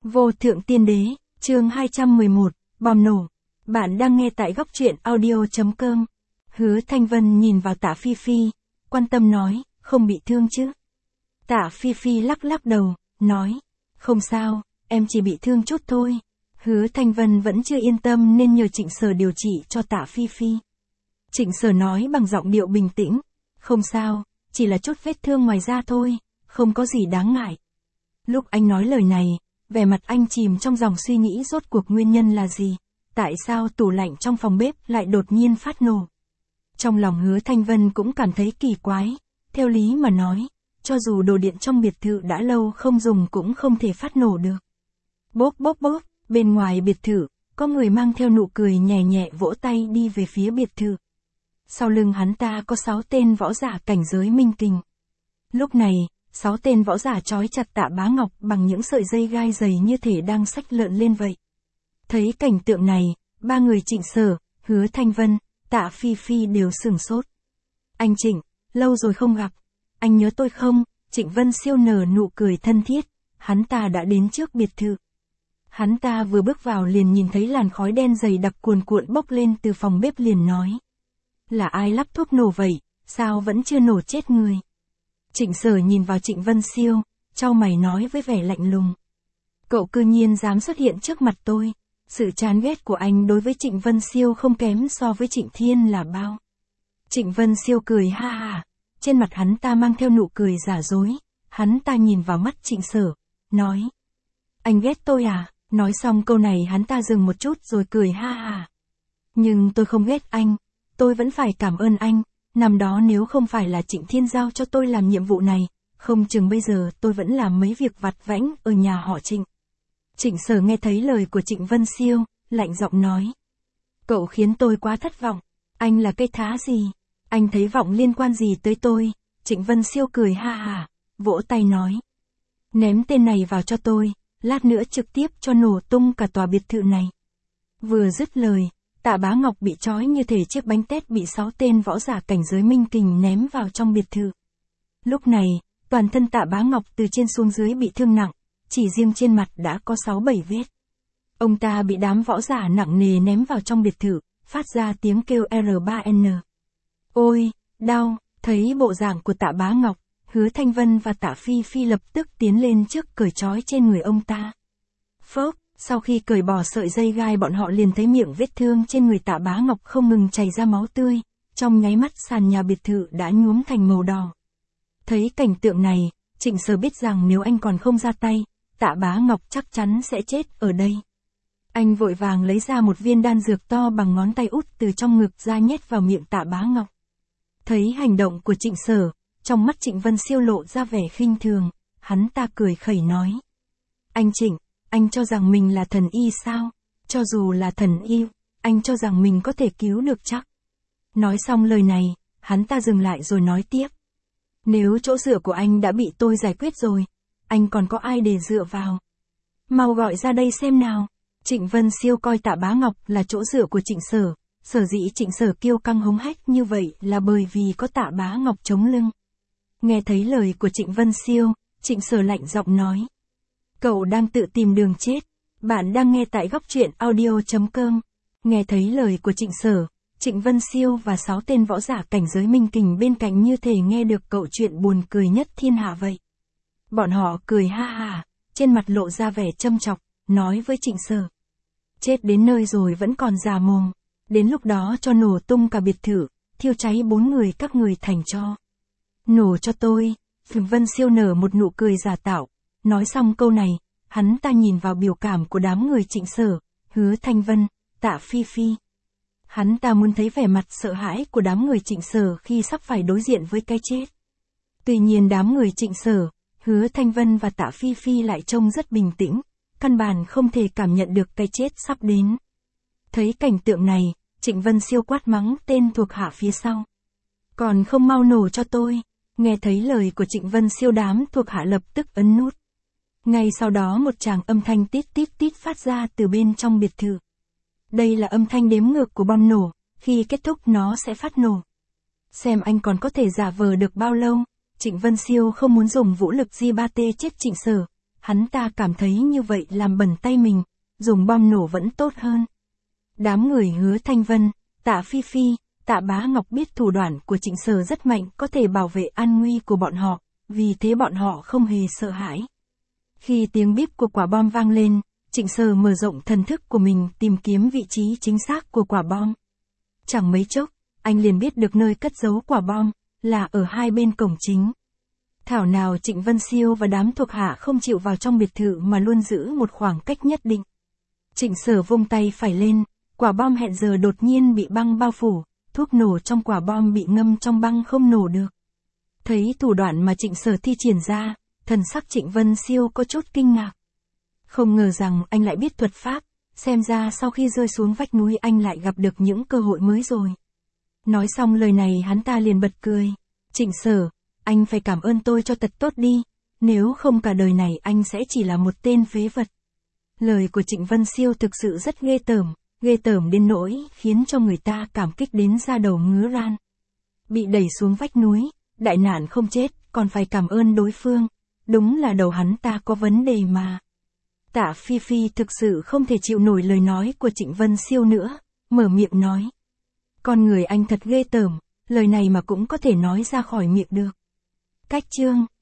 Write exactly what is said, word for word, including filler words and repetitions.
Vô thượng tiên đế, chương hai trăm mười một, bom nổ. Bạn đang nghe tại góc truyện audio.com. Hứa Thanh Vân nhìn vào Tạ Phi Phi, quan tâm nói, không bị thương chứ? Tạ Phi Phi lắc lắc đầu, nói, không sao, em chỉ bị thương chút thôi. Hứa Thanh Vân vẫn chưa yên tâm nên nhờ Trịnh Sở điều trị cho Tạ Phi Phi. Trịnh Sở nói bằng giọng điệu bình tĩnh, không sao, chỉ là chút vết thương ngoài da thôi, không có gì đáng ngại. Lúc anh nói lời này, vẻ mặt anh chìm trong dòng suy nghĩ rốt cuộc nguyên nhân là gì, tại sao tủ lạnh trong phòng bếp lại đột nhiên phát nổ. Trong lòng Hứa Thanh Vân cũng cảm thấy kỳ quái, theo lý mà nói, cho dù đồ điện trong biệt thự đã lâu không dùng cũng không thể phát nổ được. Bốp bốp bốp, bên ngoài biệt thự, có người mang theo nụ cười nhẹ nhẹ vỗ tay đi về phía biệt thự. Sau lưng hắn ta có sáu tên võ giả cảnh giới minh kình. Lúc này, sáu tên võ giả trói chặt Tạ Bá Ngọc bằng những sợi dây gai dày như thể đang xách lợn lên vậy. Thấy cảnh tượng này, ba người Trịnh Sở, Hứa Thanh Vân, Tạ Phi Phi đều sửng sốt. Anh Trịnh, lâu rồi không gặp, anh nhớ tôi không? Trịnh Vân Siêu nở nụ cười thân thiết, hắn ta đã đến trước biệt thự. Hắn ta vừa bước vào liền nhìn thấy làn khói đen dày đặc cuồn cuộn bốc lên từ phòng bếp liền nói. Là ai lắp thuốc nổ vậy, sao vẫn chưa nổ chết người? Trịnh Sở nhìn vào Trịnh Vân Siêu, chau mày nói với vẻ lạnh lùng. Cậu cư nhiên dám xuất hiện trước mặt tôi, sự chán ghét của anh đối với Trịnh Vân Siêu không kém so với Trịnh Thiên là bao. Trịnh Vân Siêu cười ha ha, trên mặt hắn ta mang theo nụ cười giả dối, hắn ta nhìn vào mắt Trịnh Sở, nói. Anh ghét tôi à? Nói xong câu này hắn ta dừng một chút rồi cười ha ha. Nhưng tôi không ghét anh, tôi vẫn phải cảm ơn anh. Năm đó nếu không phải là Trịnh Thiên giao cho tôi làm nhiệm vụ này, không chừng bây giờ tôi vẫn làm mấy việc vặt vãnh ở nhà họ Trịnh. Trịnh Sở nghe thấy lời của Trịnh Vân Siêu, lạnh giọng nói. Cậu khiến tôi quá thất vọng, anh là cây thá gì? Anh thấy vọng liên quan gì tới tôi? Trịnh Vân Siêu cười ha ha, vỗ tay nói. Ném tên này vào cho tôi, lát nữa trực tiếp cho nổ tung cả tòa biệt thự này. Vừa dứt lời, Tạ Bá Ngọc bị trói như thể chiếc bánh tét bị sáu tên võ giả cảnh giới minh kình ném vào trong biệt thự. Lúc này, toàn thân Tạ Bá Ngọc từ trên xuống dưới bị thương nặng, chỉ riêng trên mặt đã có sáu bảy vết. Ông ta bị đám võ giả nặng nề ném vào trong biệt thự, phát ra tiếng kêu R ba N. Ôi, đau, thấy bộ dạng của Tạ Bá Ngọc, Hứa Thanh Vân và Tạ Phi Phi lập tức tiến lên trước cởi trói trên người ông ta. Phốc, sau khi cởi bỏ sợi dây gai bọn họ liền thấy miệng vết thương trên người Tạ Bá Ngọc không ngừng chảy ra máu tươi, trong nháy mắt sàn nhà biệt thự đã nhuốm thành màu đỏ. Thấy cảnh tượng này, Trịnh Sở biết rằng nếu anh còn không ra tay, Tạ Bá Ngọc chắc chắn sẽ chết ở đây. Anh vội vàng lấy ra một viên đan dược to bằng ngón tay út từ trong ngực ra nhét vào miệng Tạ Bá Ngọc. Thấy hành động của Trịnh Sở, trong mắt Trịnh Vân Siêu lộ ra vẻ khinh thường, hắn ta cười khẩy nói. Anh Trịnh, anh cho rằng mình là thần y sao? Cho dù là thần y, anh cho rằng mình có thể cứu được chắc? Nói xong lời này, hắn ta dừng lại rồi nói tiếp. Nếu chỗ dựa của anh đã bị tôi giải quyết rồi, anh còn có ai để dựa vào? Mau gọi ra đây xem nào. Trịnh Vân Siêu coi Tạ Bá Ngọc là chỗ dựa của Trịnh Sở, sở dĩ Trịnh Sở kiêu căng hống hách như vậy là bởi vì có Tạ Bá Ngọc chống lưng. Nghe thấy lời của Trịnh Vân Siêu, Trịnh Sở lạnh giọng nói. Cậu đang tự tìm đường chết. Bạn đang nghe tại góc truyện audio.com. Nghe thấy lời của Trịnh Sở, Trịnh Vân Siêu và sáu tên võ giả cảnh giới minh kình bên cạnh như thể nghe được cậu chuyện buồn cười nhất thiên hạ vậy. Bọn họ cười ha ha, trên mặt lộ ra vẻ châm chọc, nói với Trịnh Sở. Chết đến nơi rồi vẫn còn già mồm. Đến lúc đó cho nổ tung cả biệt thự, thiêu cháy bốn người các người thành tro. Nổ cho tôi. Trịnh Vân Siêu nở một nụ cười giả tạo. Nói xong câu này, hắn ta nhìn vào biểu cảm của đám người Trịnh Sở, Hứa Thanh Vân, Tạ Phi Phi. Hắn ta muốn thấy vẻ mặt sợ hãi của đám người Trịnh Sở khi sắp phải đối diện với cái chết. Tuy nhiên đám người Trịnh Sở, Hứa Thanh Vân và Tạ Phi Phi lại trông rất bình tĩnh, căn bản không thể cảm nhận được cái chết sắp đến. Thấy cảnh tượng này, Trịnh Vân Siêu quát mắng tên thuộc hạ phía sau. Còn không mau nổ cho tôi. Nghe thấy lời của Trịnh Vân Siêu đám thuộc hạ lập tức ấn nút. Ngay sau đó một tràng âm thanh tít tít tít phát ra từ bên trong biệt thự. Đây là âm thanh đếm ngược của bom nổ, khi kết thúc nó sẽ phát nổ. Xem anh còn có thể giả vờ được bao lâu. Trịnh Vân Siêu không muốn dùng vũ lực G ba T chết Trịnh Sở, hắn ta cảm thấy như vậy làm bẩn tay mình, dùng bom nổ vẫn tốt hơn. Đám người Hứa Thanh Vân, Tạ Phi Phi, Tạ Bá Ngọc biết thủ đoạn của Trịnh Sở rất mạnh có thể bảo vệ an nguy của bọn họ, vì thế bọn họ không hề sợ hãi. Khi tiếng bíp của quả bom vang lên, Trịnh Sở mở rộng thần thức của mình tìm kiếm vị trí chính xác của quả bom. Chẳng mấy chốc, anh liền biết được nơi cất giấu quả bom, là ở hai bên cổng chính. Thảo nào Trịnh Vân Siêu và đám thuộc hạ không chịu vào trong biệt thự mà luôn giữ một khoảng cách nhất định. Trịnh Sở vung tay phải lên, quả bom hẹn giờ đột nhiên bị băng bao phủ, thuốc nổ trong quả bom bị ngâm trong băng không nổ được. Thấy thủ đoạn mà Trịnh Sở thi triển ra, thần sắc Trịnh Vân Siêu có chút kinh ngạc. Không ngờ rằng anh lại biết thuật pháp, xem ra sau khi rơi xuống vách núi anh lại gặp được những cơ hội mới rồi. Nói xong lời này hắn ta liền bật cười. Trịnh Sở, anh phải cảm ơn tôi cho thật tốt đi, nếu không cả đời này anh sẽ chỉ là một tên phế vật. Lời của Trịnh Vân Siêu thực sự rất ghê tởm, ghê tởm đến nỗi khiến cho người ta cảm kích đến da đầu ngứa ran. Bị đẩy xuống vách núi, đại nạn không chết, còn phải cảm ơn đối phương, đúng là đầu hắn ta có vấn đề mà. Tạ Phi Phi thực sự không thể chịu nổi lời nói của Trịnh Vân Siêu nữa, mở miệng nói. Con người anh thật ghê tởm, lời này mà cũng có thể nói ra khỏi miệng được. Cách chương